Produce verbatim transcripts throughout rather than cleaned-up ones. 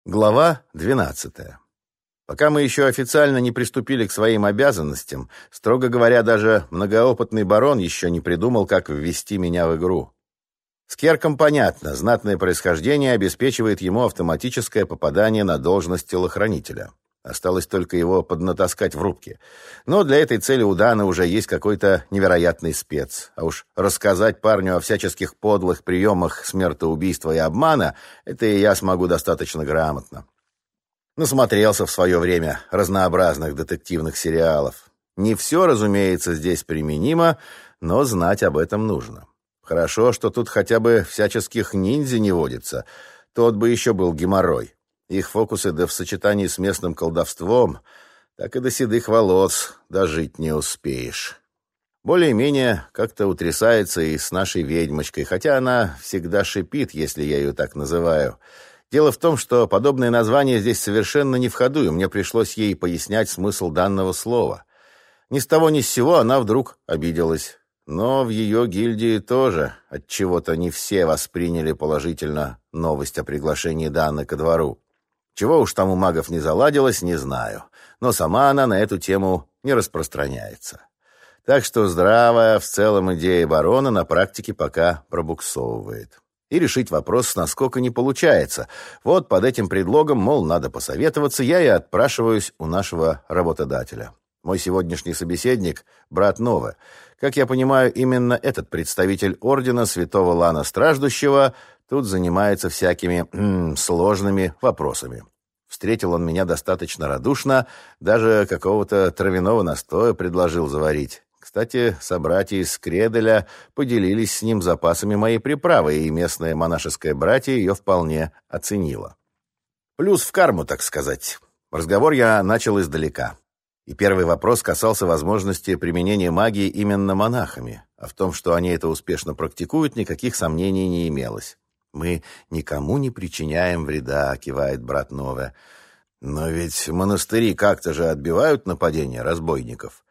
Глава двенадцатая. Пока мы еще официально не приступили к своим обязанностям, строго говоря, даже многоопытный барон еще не придумал, как ввести меня в игру. С Керком понятно, знатное происхождение обеспечивает ему автоматическое попадание на должность телохранителя. Осталось только его поднатаскать в рубке. Но для этой цели у Дана уже есть какой-то невероятный спец. А уж рассказать парню о всяческих подлых приемах смертоубийства и обмана — это и я смогу достаточно грамотно. Насмотрелся в свое время разнообразных детективных сериалов. Не все, разумеется, здесь применимо, но знать об этом нужно. Хорошо, что тут хотя бы всяческих ниндзя не водится. Тот бы еще был геморрой. Их фокусы, да в сочетании с местным колдовством, так и до седых волос дожить не успеешь. Более-менее как-то утрясается и с нашей ведьмочкой, хотя она всегда шипит, если я ее так называю. Дело в том, что подобное название здесь совершенно не в ходу, и мне пришлось ей пояснять смысл данного слова. Ни с того ни с сего она вдруг обиделась. Но в ее гильдии тоже отчего-то не все восприняли положительно новость о приглашении Данны ко двору. Чего уж там у магов не заладилось, не знаю. Но сама она на эту тему не распространяется. Так что здравая в целом идея барона на практике пока пробуксовывает. И решить вопрос насколько не получается. Вот под этим предлогом, мол, надо посоветоваться, я и отпрашиваюсь у нашего работодателя. Мой сегодняшний собеседник — брат Нове. Как я понимаю, именно этот представитель ордена Святого Лана Страждущего тут занимается всякими м, сложными вопросами. Встретил он меня достаточно радушно, даже какого-то травяного настоя предложил заварить. Кстати, собратья из Скределя поделились с ним запасами моей приправы, и местное монашеское братье ее вполне оценило. Плюс в карму, так сказать. Разговор я начал издалека. И первый вопрос касался возможности применения магии именно монахами, а в том, что они это успешно практикуют, никаких сомнений не имелось. «Мы никому не причиняем вреда», — кивает брат Нове. «Но ведь монастыри как-то же отбивают нападения разбойников».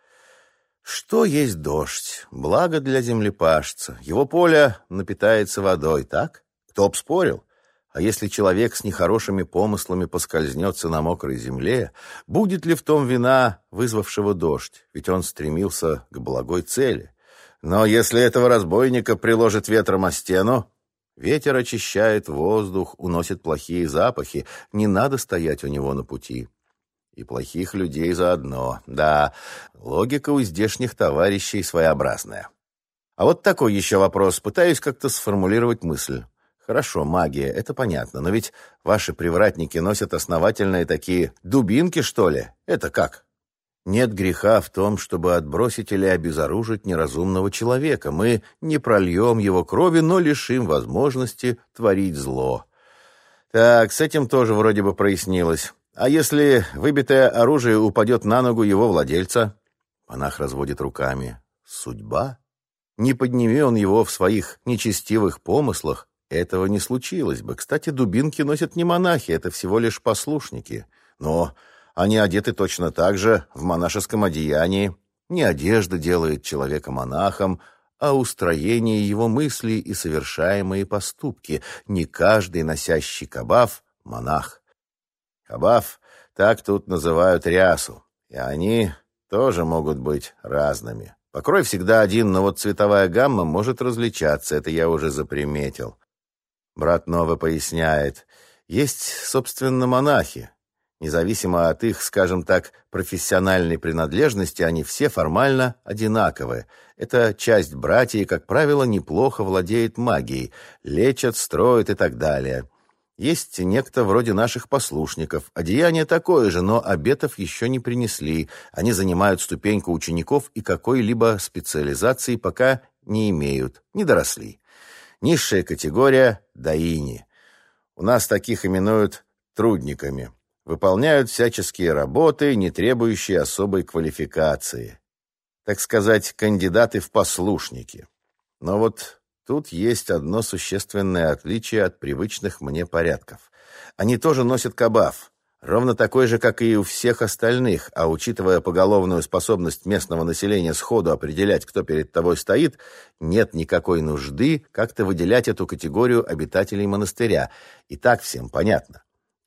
«Что есть дождь? Благо для землепашца. Его поле напитается водой, так? Кто б спорил? А если человек с нехорошими помыслами поскользнется на мокрой земле, будет ли в том вина вызвавшего дождь? Ведь он стремился к благой цели. Но если этого разбойника приложит ветром о стену, ветер очищает воздух, уносит плохие запахи, не надо стоять у него на пути. И плохих людей заодно. Да, логика у здешних товарищей своеобразная. А вот такой еще вопрос. Пытаюсь как-то сформулировать мысль. Хорошо, магия, это понятно, но ведь ваши привратники носят основательные такие дубинки, что ли? Это как? Нет греха в том, чтобы отбросить или обезоружить неразумного человека. Мы не прольем его крови, но лишим возможности творить зло. Так, с этим тоже вроде бы прояснилось. А если выбитое оружие упадет на ногу его владельца? Монах разводит руками. Судьба? Не подними он его в своих нечестивых помыслах, этого не случилось бы. Кстати, дубинки носят не монахи, это всего лишь послушники. Но они одеты точно так же в монашеском одеянии. Не одежда делает человека монахом, а устроение его мыслей и совершаемые поступки. Не каждый носящий кабаф — монах. Кабаф — так тут называют рясу, и они тоже могут быть разными. Покрой всегда один, но вот цветовая гамма может различаться, это я уже заприметил. Брат Нове поясняет, есть, собственно, монахи. Независимо от их, скажем так, профессиональной принадлежности, они все формально одинаковые. Эта часть братьев, как правило, неплохо владеет магией, лечат, строят и так далее. Есть некто вроде наших послушников. Одеяние такое же, но обетов еще не принесли. Они занимают ступеньку учеников и какой-либо специализации пока не имеют, не доросли. Низшая категория – даини. У нас таких именуют трудниками. Выполняют всяческие работы, не требующие особой квалификации. Так сказать, кандидаты в послушники. Но вот тут есть одно существенное отличие от привычных мне порядков. Они тоже носят кабаф, ровно такой же, как и у всех остальных, а учитывая поголовную способность местного населения сходу определять, кто перед тобой стоит, нет никакой нужды как-то выделять эту категорию обитателей монастыря. И так всем понятно.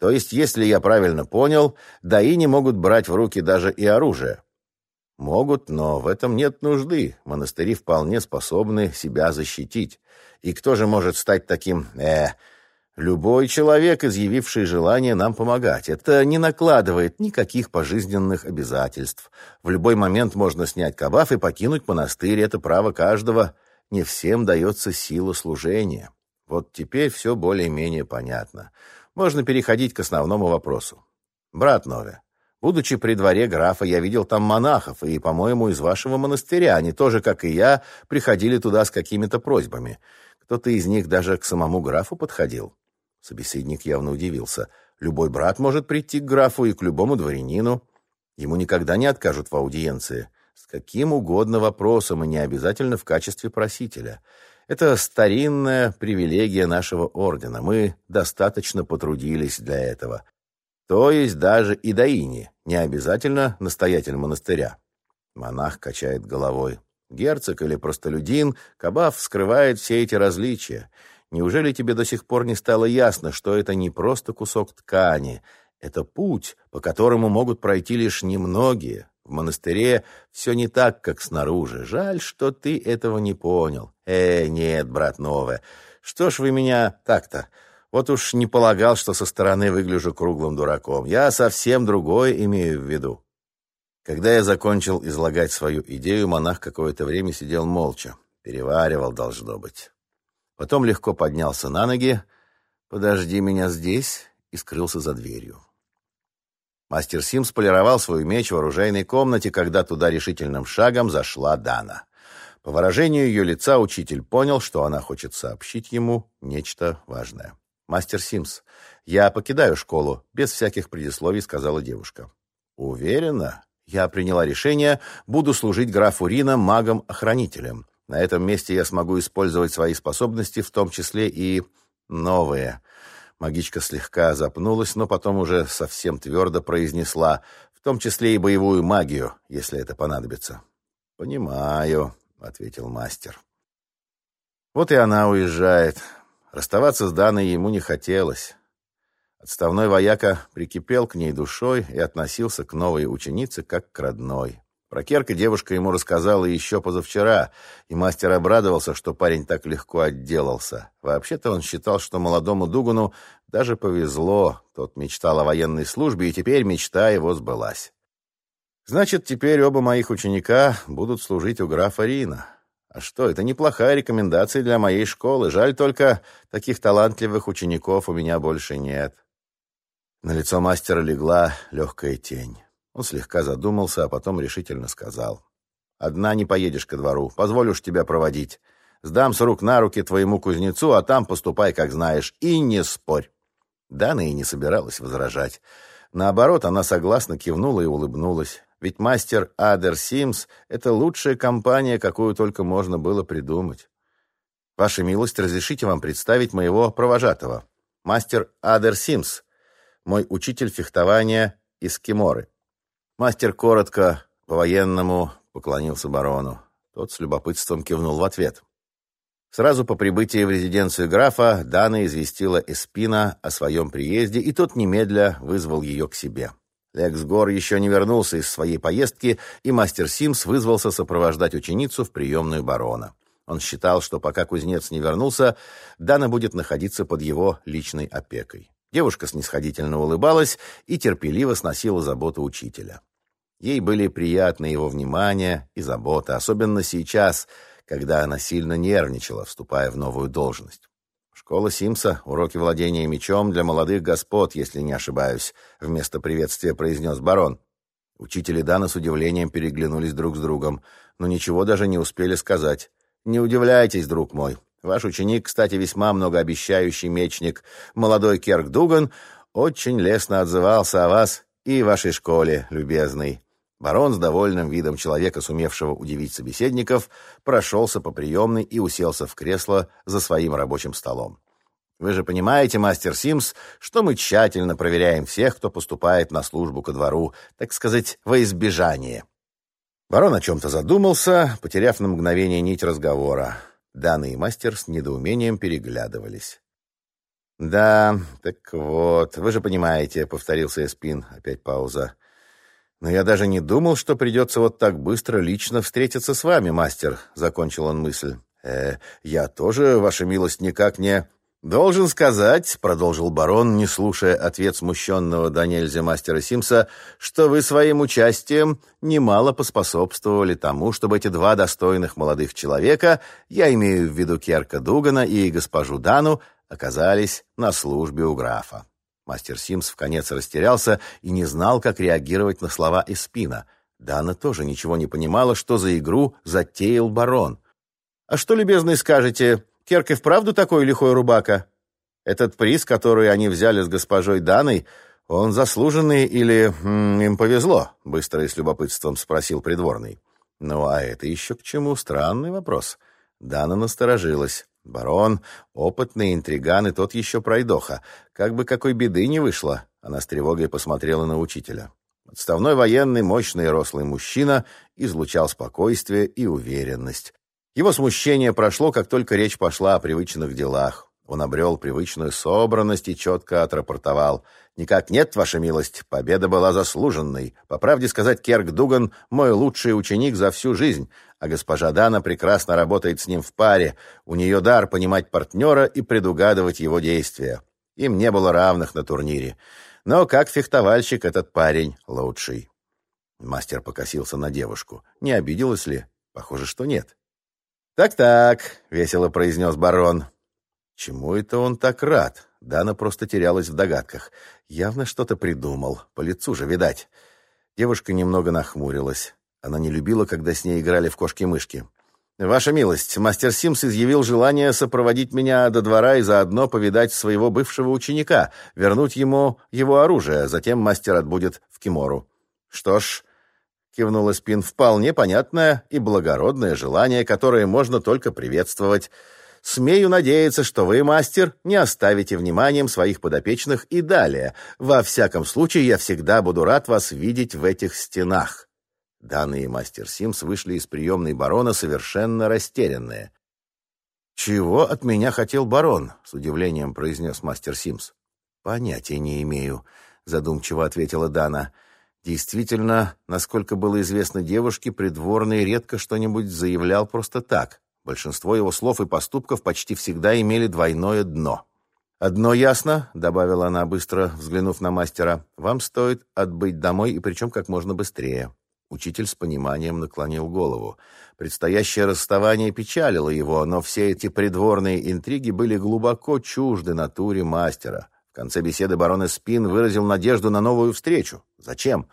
То есть, если я правильно понял, даи не могут брать в руки даже и оружие. Могут, но в этом нет нужды. Монастыри вполне способны себя защитить. И кто же может стать таким... э Любой человек, изъявивший желание нам помогать. Это не накладывает никаких пожизненных обязательств. В любой момент можно снять кабаф и покинуть монастырь. Это право каждого. Не всем дается сила служения. Вот теперь все более-менее понятно. Можно переходить к основному вопросу. Брат Нове, будучи при дворе графа, я видел там монахов, и, по-моему, из вашего монастыря. Они тоже, как и я, приходили туда с какими-то просьбами. Кто-то из них даже к самому графу подходил. Собеседник явно удивился. Любой брат может прийти к графу и к любому дворянину. Ему никогда не откажут в аудиенции. С каким угодно вопросом, и не обязательно в качестве просителя. Это старинная привилегия нашего ордена. Мы достаточно потрудились для этого. То есть даже и даини, не обязательно настоятель монастыря. Монах качает головой. Герцог или простолюдин, кабаф скрывает все эти различия. Неужели тебе до сих пор не стало ясно, что это не просто кусок ткани? Это путь, по которому могут пройти лишь немногие. В монастыре все не так, как снаружи. Жаль, что ты этого не понял. Э, нет, брат Нове, что ж вы меня так-то? Вот уж не полагал, что со стороны выгляжу круглым дураком. Я совсем другое имею в виду. Когда я закончил излагать свою идею, монах какое-то время сидел молча. Переваривал, должно быть. Потом легко поднялся на ноги, «Подожди меня здесь», и скрылся за дверью. Мастер Симс полировал свой меч в оружейной комнате, когда туда решительным шагом зашла Дана. По выражению ее лица учитель понял, что она хочет сообщить ему нечто важное. «Мастер Симс, я покидаю школу», — без всяких предисловий сказала девушка. «Уверена? Я приняла решение, буду служить графу Рина магом-охранителем. На этом месте я смогу использовать свои способности, в том числе и новые». Магичка слегка запнулась, но потом уже совсем твердо произнесла, в том числе и боевую магию, если это понадобится. «Понимаю», — ответил мастер. Вот и она уезжает. Расставаться с Даной ему не хотелось. Отставной вояка прикипел к ней душой и относился к новой ученице как к родной. Про Керка девушка ему рассказала еще позавчера, и мастер обрадовался, что парень так легко отделался. Вообще-то он считал, что молодому Дугану даже повезло. Тот мечтал о военной службе, и теперь мечта его сбылась. Значит, теперь оба моих ученика будут служить у графа Рина. А что, это неплохая рекомендация для моей школы. Жаль только, таких талантливых учеников у меня больше нет. На лицо мастера легла легкая тень. Он слегка задумался, а потом решительно сказал. «Одна не поедешь ко двору, позволь уж тебя проводить. Сдам с рук на руки твоему кузнецу, а там поступай, как знаешь, и не спорь». Дана и не собиралась возражать. Наоборот, она согласно кивнула и улыбнулась. Ведь мастер Адер Симс — это лучшая компания, какую только можно было придумать. «Ваша милость, разрешите вам представить моего провожатого. Мастер Адер Симс, мой учитель фехтования из Киморы». Мастер коротко, по-военному, поклонился барону. Тот с любопытством кивнул в ответ. Сразу по прибытии в резиденцию графа Дана известила Эспина о своем приезде, и тот немедля вызвал ее к себе. Лекс Гор еще не вернулся из своей поездки, и мастер Симс вызвался сопровождать ученицу в приемную барона. Он считал, что пока кузнец не вернулся, Дана будет находиться под его личной опекой. Девушка снисходительно улыбалась и терпеливо сносила заботу учителя. Ей были приятны его внимание и забота, особенно сейчас, когда она сильно нервничала, вступая в новую должность. «Школа Симса, уроки владения мечом для молодых господ, если не ошибаюсь», вместо приветствия произнес барон. Учитель и Дана с удивлением переглянулись друг с другом, но ничего даже не успели сказать. «Не удивляйтесь, друг мой. Ваш ученик, кстати, весьма многообещающий мечник, молодой Керк Дуган, очень лестно отзывался о вас и вашей школе, любезный». Барон с довольным видом человека, сумевшего удивить собеседников, прошелся по приемной и уселся в кресло за своим рабочим столом. «Вы же понимаете, мастер Симс, что мы тщательно проверяем всех, кто поступает на службу ко двору, так сказать, во избежание». Барон о чем-то задумался, потеряв на мгновение нить разговора. Дана и мастер с недоумением переглядывались. «Да, так вот, вы же понимаете», — повторился Эспин. Опять пауза. «Но я даже не думал, что придется вот так быстро лично встретиться с вами, мастер», — закончил он мысль. «Э, я тоже, ваша милость, никак не...» «Должен сказать», — продолжил барон, не слушая ответ смущенного до нельзя мастера Симса, «что вы своим участием немало поспособствовали тому, чтобы эти два достойных молодых человека, я имею в виду Керка Дугана и госпожу Дану, оказались на службе у графа». Мастер Симс вконец растерялся и не знал, как реагировать на слова Эспина. Дана тоже ничего не понимала, что за игру затеял барон. «А что, любезный, скажете, Керк и вправду такой лихой рубака? Этот приз, который они взяли с госпожой Даной, он заслуженный или м, им повезло?» — быстро и с любопытством спросил придворный. «Ну, а это еще к чему? Странный вопрос». Дана насторожилась. Барон, опытный интриган, и тот еще пройдоха. Как бы какой беды не вышло. Она с тревогой посмотрела на учителя. Отставной военный, мощный и рослый мужчина излучал спокойствие и уверенность. Его смущение прошло, как только речь пошла о привычных делах. Он обрел привычную собранность и четко отрапортовал. «Никак нет, ваша милость, победа была заслуженной. По правде сказать, Керк Дуган — мой лучший ученик за всю жизнь, а госпожа Дана прекрасно работает с ним в паре. У нее дар понимать партнера и предугадывать его действия. Им не было равных на турнире. Но как фехтовальщик этот парень лучший». Мастер покосился на девушку. Не обиделась ли? Похоже, что нет. «Так-так», — весело произнес барон. Чему это он так рад? Дана просто терялась в догадках. Явно что-то придумал. По лицу же, видать. Девушка немного нахмурилась. Она не любила, когда с ней играли в кошки-мышки. «Ваша милость, мастер Симс изъявил желание сопроводить меня до двора и заодно повидать своего бывшего ученика, вернуть ему его оружие, затем мастер отбудет в Кимору». «Что ж», — кивнула Спин, — «вполне понятное и благородное желание, которое можно только приветствовать. Смею надеяться, что вы, мастер, не оставите вниманием своих подопечных и далее. Во всяком случае, я всегда буду рад вас видеть в этих стенах». Дана и мастер Симс вышли из приемной барона совершенно растерянные. «Чего от меня хотел барон?» — с удивлением произнес мастер Симс. «Понятия не имею», — задумчиво ответила Дана. Действительно, насколько было известно девушке, придворный редко что-нибудь заявлял просто так. Большинство его слов и поступков почти всегда имели двойное дно. «Одно ясно», — добавила она, быстро взглянув на мастера, — «вам стоит отбыть домой, и причем как можно быстрее». Учитель с пониманием наклонил голову. Предстоящее расставание печалило его, но все эти придворные интриги были глубоко чужды натуре мастера. В конце беседы барон Эспин выразил надежду на новую встречу. Зачем?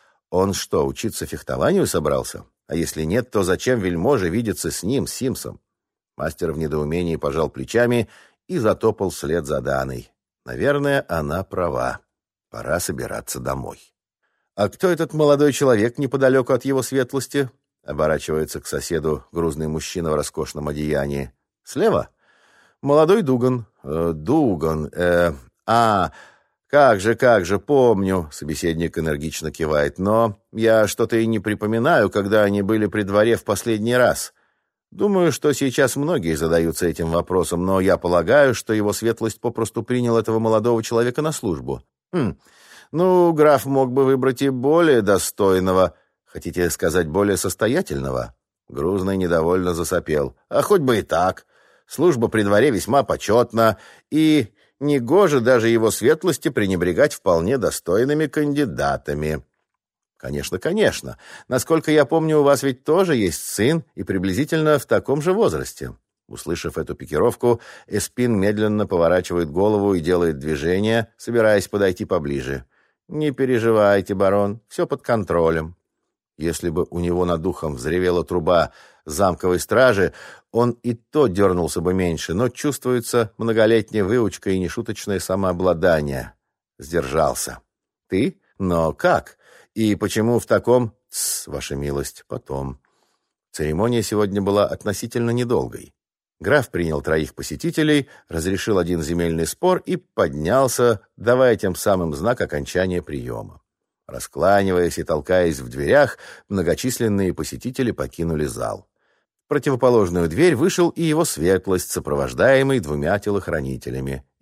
Он что, учиться фехтованию собрался? А если нет, то зачем вельможе видеться с ним, Симсом? Мастер в недоумении пожал плечами и затопал вслед за Даной. Наверное, она права. Пора собираться домой. «А кто этот молодой человек неподалеку от его светлости?» Оборачивается к соседу грузный мужчина в роскошном одеянии. «Слева?» «Молодой Дуган». Э, «Дуган. Э, а, как же, как же, помню», — собеседник энергично кивает. «Но я что-то и не припоминаю, когда они были при дворе в последний раз. Думаю, что сейчас многие задаются этим вопросом, но я полагаю, что его светлость попросту принял этого молодого человека на службу. Хм, ну, граф мог бы выбрать и более достойного, хотите сказать, более состоятельного?» Грузный недовольно засопел. «А хоть бы и так. Служба при дворе весьма почетна, и негоже даже его светлости пренебрегать вполне достойными кандидатами». «Конечно, конечно. Насколько я помню, у вас ведь тоже есть сын и приблизительно в таком же возрасте». Услышав эту пикировку, Эспин медленно поворачивает голову и делает движение, собираясь подойти поближе. «Не переживайте, барон, все под контролем». Если бы у него над духом взревела труба замковой стражи, он и то дернулся бы меньше, но чувствуется многолетняя выучка и нешуточное самообладание. Сдержался. «Ты? Но как? И почему в таком...» «Тсс, ваша милость, потом». Церемония сегодня была относительно недолгой. Граф принял троих посетителей, разрешил один земельный спор и поднялся, давая тем самым знак окончания приема. Раскланиваясь и толкаясь в дверях, многочисленные посетители покинули зал. В противоположную дверь вышел и его светлость, сопровождаемый двумя телохранителями.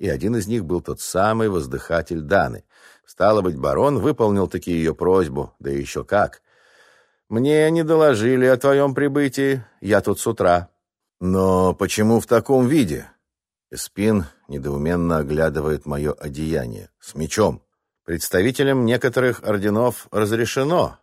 и один из них был тот самый воздыхатель Даны. Стало быть, барон выполнил таки ее просьбу, да еще как. «Мне не доложили о твоем прибытии, я тут с утра». «Но почему в таком виде?» Эспин недоуменно оглядывает мое одеяние. «С мечом. Представителям некоторых орденов разрешено,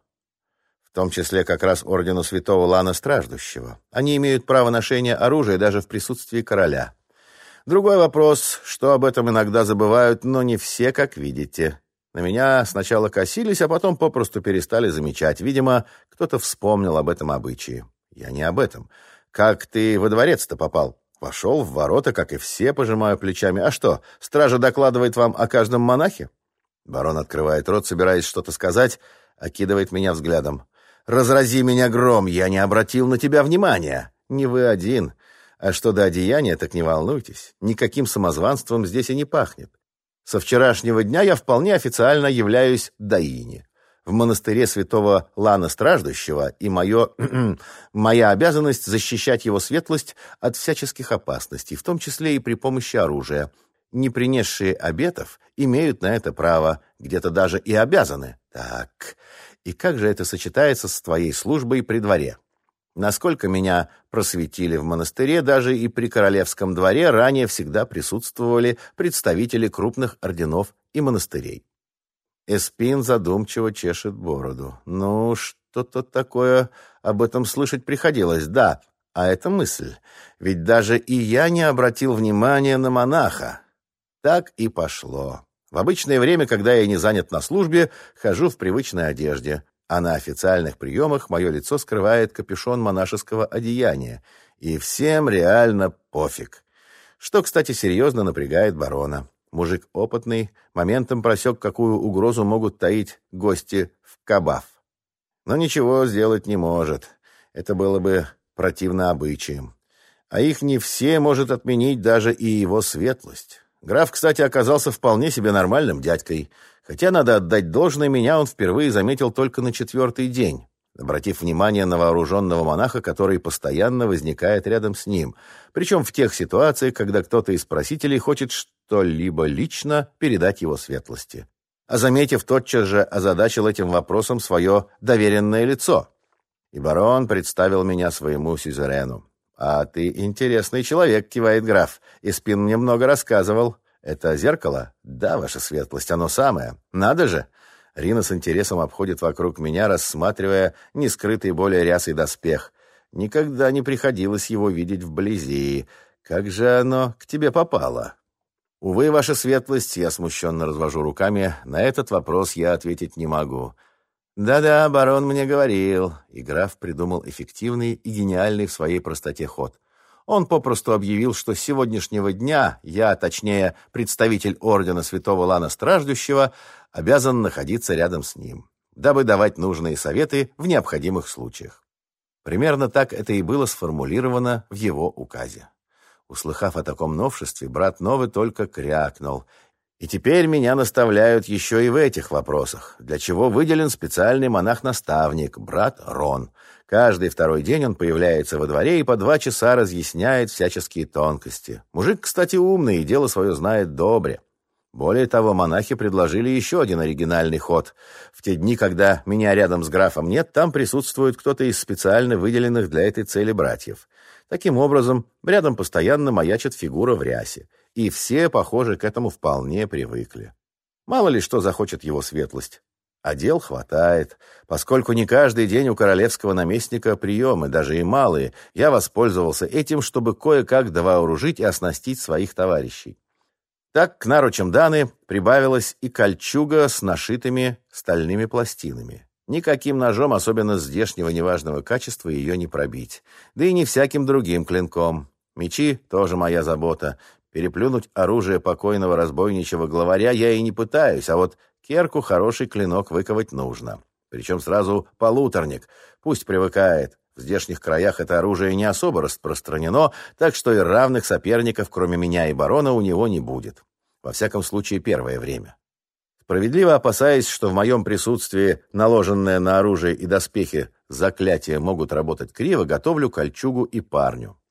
в том числе как раз ордену святого Лана Страждущего. Они имеют право ношения оружия даже в присутствии короля. Другой вопрос, что об этом иногда забывают, но не все, как видите. На меня сначала косились, а потом попросту перестали замечать. Видимо, кто-то вспомнил об этом обычае. Я не об этом. Как ты во дворец-то попал? Вошел в ворота, как и все, пожимаю плечами. А что, стража докладывает вам о каждом монахе?» Барон открывает рот, собираясь что-то сказать, окидывает меня взглядом. «Разрази меня гром, я не обратил на тебя внимания. Не вы один. А что до одеяния, так не волнуйтесь. Никаким самозванством здесь и не пахнет. Со вчерашнего дня я вполне официально являюсь даини. В монастыре святого Лана Страждущего, и мое, моя обязанность защищать его светлость от всяческих опасностей, в том числе и при помощи оружия. Не принесшие обетов имеют на это право, где-то даже и обязаны. Так, и как же это сочетается с твоей службой при дворе? Насколько меня просветили в монастыре, даже и при королевском дворе ранее всегда присутствовали представители крупных орденов и монастырей». Эспин задумчиво чешет бороду. «Ну, что-то такое об этом слышать приходилось, да. А это мысль. Ведь даже и я не обратил внимания на монаха. Так и пошло. В обычное время, когда я не занят на службе, хожу в привычной одежде, а на официальных приемах мое лицо скрывает капюшон монашеского одеяния. И всем реально пофиг. Что, кстати, серьезно напрягает барона. Мужик опытный, моментом просек, какую угрозу могут таить гости в Кабаф. Но ничего сделать не может. Это было бы противно обычаям. А их не все может отменить даже и его светлость. Граф, кстати, оказался вполне себе нормальным дядькой. Хотя, надо отдать должное, меня он впервые заметил только на четвертый день, обратив внимание на вооруженного монаха, который постоянно возникает рядом с ним, причем в тех ситуациях, когда кто-то из просителей хочет что-либо лично передать его светлости. А заметив, тотчас же озадачил этим вопросом свое доверенное лицо. И барон представил меня своему сюзерену. «А ты интересный человек», — кивает граф. «Эспин мне много рассказывал». «Это зеркало?» «Да, ваша светлость, оно самое. Надо же!» Рина с интересом обходит вокруг меня, рассматривая нескрытый более рясый доспех. Никогда не приходилось его видеть вблизи. Как же оно к тебе попало? Увы, ваша светлость, я смущенно развожу руками, на этот вопрос я ответить не могу. Да-да, барон мне говорил. И граф придумал эффективный и гениальный в своей простоте ход. Он попросту объявил, что с сегодняшнего дня я, точнее, представитель ордена святого Лана Страждущего, обязан находиться рядом с ним, дабы давать нужные советы в необходимых случаях. Примерно так это и было сформулировано в его указе. Услыхав о таком новшестве, брат Новый только крякнул. И теперь меня наставляют еще и в этих вопросах, для чего выделен специальный монах-наставник, брат Рон. Каждый второй день он появляется во дворе и по два часа разъясняет всяческие тонкости. Мужик, кстати, умный и дело свое знает добре. Более того, монахи предложили еще один оригинальный ход. В те дни, когда меня рядом с графом нет, там присутствует кто-то из специально выделенных для этой цели братьев. Таким образом, рядом постоянно маячит фигура в рясе. И все, похоже, к этому вполне привыкли. Мало ли что захочет его светлость. А дел хватает. Поскольку не каждый день у королевского наместника приемы, даже и малые, я воспользовался этим, чтобы кое-как довооружить и оснастить своих товарищей. Так к наручам Даны прибавилась и кольчуга с нашитыми стальными пластинами. Никаким ножом, особенно здешнего неважного качества, ее не пробить. Да и не всяким другим клинком. Мечи — тоже моя забота. Переплюнуть оружие покойного разбойничьего главаря я и не пытаюсь, а вот керку хороший клинок выковать нужно. Причем сразу полуторник. Пусть привыкает. В здешних краях это оружие не особо распространено, так что и равных соперников, кроме меня и барона, у него не будет. Во всяком случае, первое время. Справедливо опасаясь, что в моем присутствии наложенное на оружие и доспехи заклятия могут работать криво, готовлю кольчугу и парню.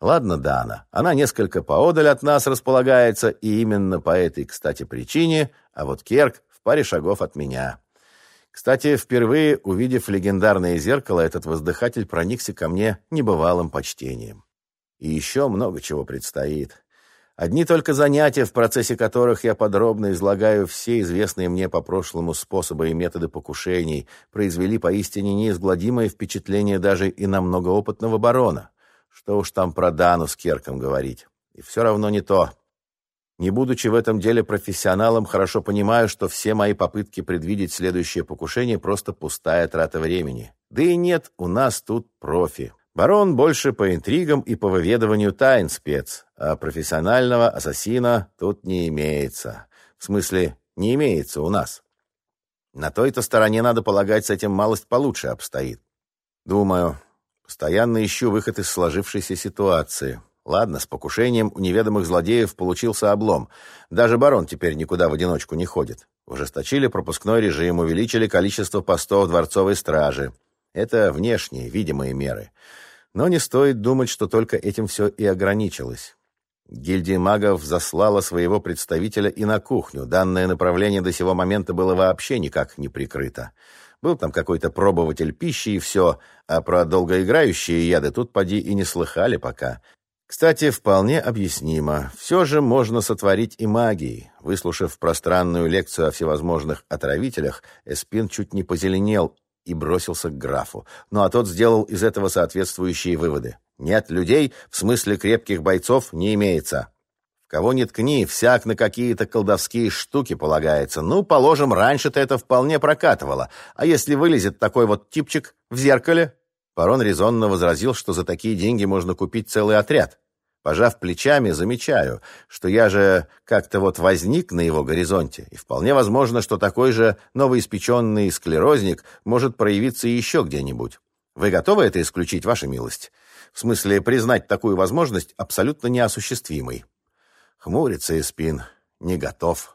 Ладно, Дана, она несколько поодаль от нас располагается, и именно по этой, кстати, причине, а вот Керк в паре шагов от меня. Кстати, впервые увидев легендарное зеркало, этот воздыхатель проникся ко мне небывалым почтением. И еще много чего предстоит. Одни только занятия, в процессе которых я подробно излагаю все известные мне по прошлому способы и методы покушений, произвели поистине неизгладимое впечатление даже и на многоопытного барона. Что уж там про Дану с Керком говорить. И все равно не то. Не будучи в этом деле профессионалом, хорошо понимаю, что все мои попытки предвидеть следующее покушение просто пустая трата времени. Да и нет у нас тут профи. Барон больше по интригам и по выведыванию тайн спец, а профессионального ассасина тут не имеется. В смысле, не имеется у нас. На той-то стороне, надо полагать, с этим малость получше обстоит. Думаю, постоянно ищу выход из сложившейся ситуации. Ладно, с покушением у неведомых злодеев получился облом. Даже барон теперь никуда в одиночку не ходит. Ужесточили пропускной режим, увеличили количество постов дворцовой стражи. Это внешние, видимые меры. Но не стоит думать, что только этим все и ограничилось. Гильдия магов заслала своего представителя и на кухню. Данное направление до сего момента было вообще никак не прикрыто. Был там какой-то пробователь пищи и все, а про долгоиграющие яды тут поди и не слыхали пока. Кстати, вполне объяснимо. Все же можно сотворить и магией. Выслушав пространную лекцию о всевозможных отравителях, Эспин чуть не позеленел и бросился к графу. Ну а тот сделал из этого соответствующие выводы. Нет, людей, в смысле крепких бойцов, не имеется. В кого ни ткни, всяк на какие-то колдовские штуки полагается. Ну, положим, раньше-то это вполне прокатывало. А если вылезет такой вот типчик в зеркале? Барон резонно возразил, что за такие деньги можно купить целый отряд. Пожав плечами, замечаю, что я же как-то вот возник на его горизонте, и вполне возможно, что такой же новоиспеченный склерозник может проявиться еще где-нибудь. Вы готовы это исключить, ваша милость? В смысле, признать такую возможность абсолютно неосуществимой? Хмурится Эспин. Не готов.